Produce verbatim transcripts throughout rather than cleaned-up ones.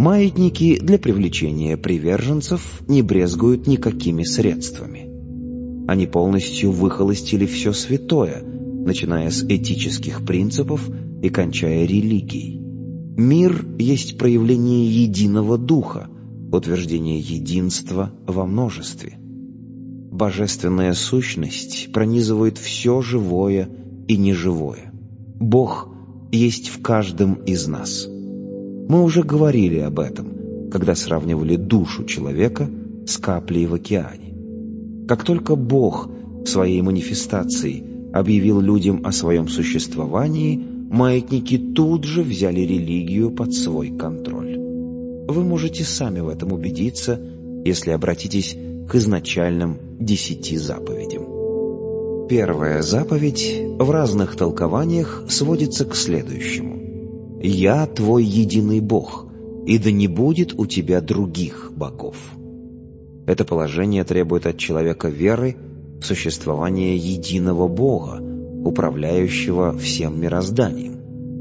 Маятники для привлечения приверженцев не брезгуют никакими средствами. Они полностью выхолостили все святое, начиная с этических принципов и кончая религией. Мир есть проявление единого духа, утверждение единства во множестве. Божественная сущность пронизывает все живое и неживое. Бог есть в каждом из нас. Мы уже говорили об этом, когда сравнивали душу человека с каплей в океане. Как только Бог своей манифестацией объявил людям о своем существовании, маятники тут же взяли религию под свой контроль. Вы можете сами в этом убедиться, если обратитесь к изначальным десяти заповедям. Первая заповедь в разных толкованиях сводится к следующему: «Я твой единый Бог, и да не будет у тебя других богов». Это положение требует от человека веры в существование единого Бога, управляющего всем мирозданием.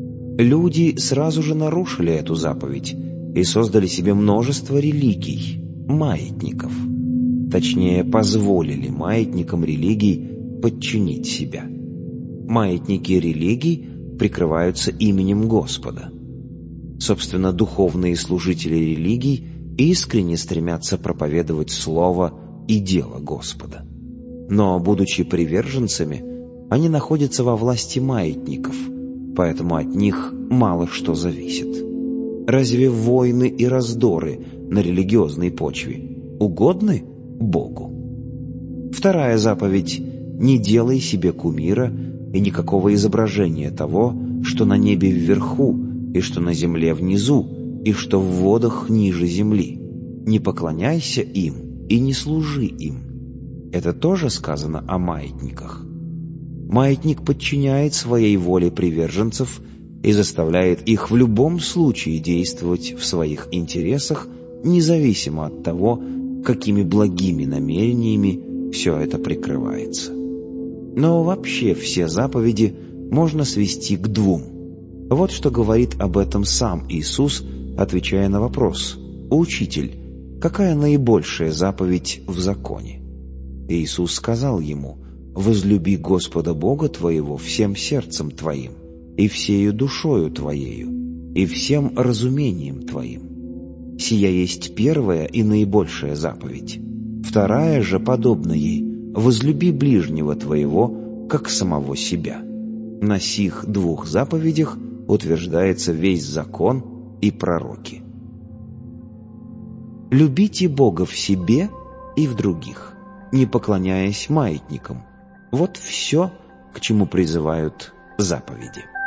Люди сразу же нарушили эту заповедь и создали себе множество религий, маятников. Точнее, позволили маятникам религий подчинить себя. Маятники религий прикрываются именем Господа. Собственно, духовные служители религий искренне стремятся проповедовать слово и дело Господа. Но, будучи приверженцами, они находятся во власти маятников, поэтому от них мало что зависит. Разве войны и раздоры на религиозной почве угодны Богу? Вторая заповедь: «Не делай себе кумира и никакого изображения того, что на небе вверху, и что на земле внизу, и что в водах ниже земли. Не поклоняйся им и не служи им». Это тоже сказано о маятниках. Маятник подчиняет своей воле приверженцев и заставляет их в любом случае действовать в своих интересах, независимо от того, какими благими намерениями все это прикрывается. Но вообще все заповеди можно свести к двум. Вот что говорит об этом сам Иисус, отвечая на вопрос: «Учитель, какая наибольшая заповедь в законе?» Иисус сказал ему: «Возлюби Господа Бога твоего всем сердцем твоим, и всею душою твоею, и всем разумением твоим. Сия есть первая и наибольшая заповедь. Вторая же, подобна ей: возлюби ближнего твоего, как самого себя. На сих двух заповедях утверждается весь закон и пророки». Любите Бога в себе и в других, не поклоняясь маятникам. Вот все, к чему призывают заповеди.